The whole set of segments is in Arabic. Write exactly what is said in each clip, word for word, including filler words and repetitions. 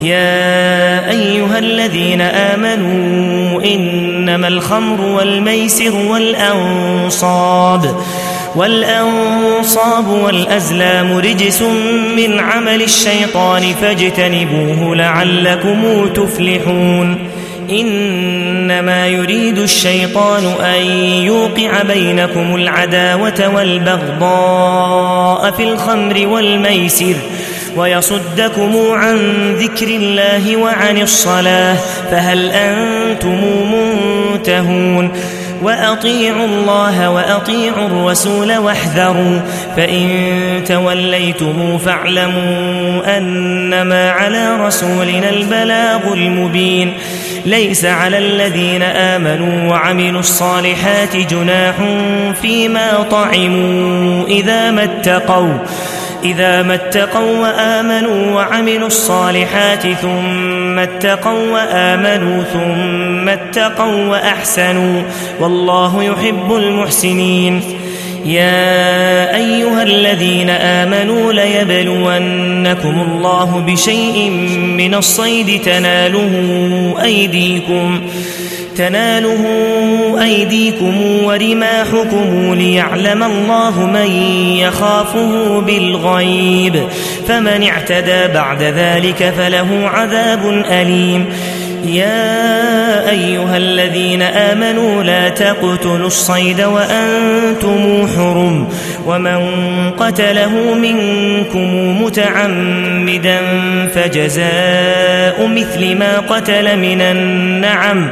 يا أيها الذين آمنوا إنما الخمر والميسر والأنصاب والأنصاب والأزلام رجس من عمل الشيطان فاجتنبوه لعلكم تفلحون إنما يريد الشيطان أن يوقع بينكم العداوة والبغضاء في الخمر والميسر ويصدكم عن ذكر الله وعن الصلاة فهل أنتم منتهون وأطيعوا الله وأطيعوا الرسول واحذروا فإن توليتم فاعلموا أنما على رسولنا البلاغ المبين ليس على الذين آمنوا وعملوا الصالحات جناح فيما طعموا إذا ما اتقوا إذا ما اتقوا وآمنوا وعملوا الصالحات ثم اتقوا وآمنوا ثم اتقوا وأحسنوا والله يحب المحسنين يا أيها الذين آمنوا ليبلونكم الله بشيء من الصيد تناله أيديكم تناله أيديكم ورماحكم ليعلم الله من يخافه بالغيب فمن اعتدى بعد ذلك فله عذاب أليم يا أيها الذين آمنوا لا تقتلوا الصيد وأنتم حرم ومن قتله منكم متعمدا فجزاء مثل ما قتل من النعم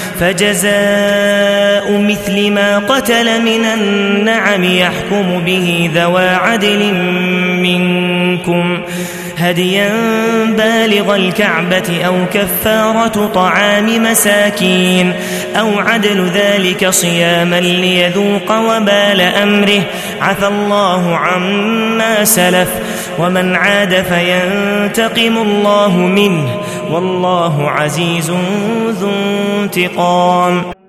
فجزاء مثل ما قتل من النعم يحكم به ذوى عدل منكم هديا بالغ الكعبة أو كفارة طعام مساكين أو عدل ذلك صياما ليذوق وبال أمره عفى الله عما سلف ومن عاد فينتقم الله منه والله عزيز ذو انتقام.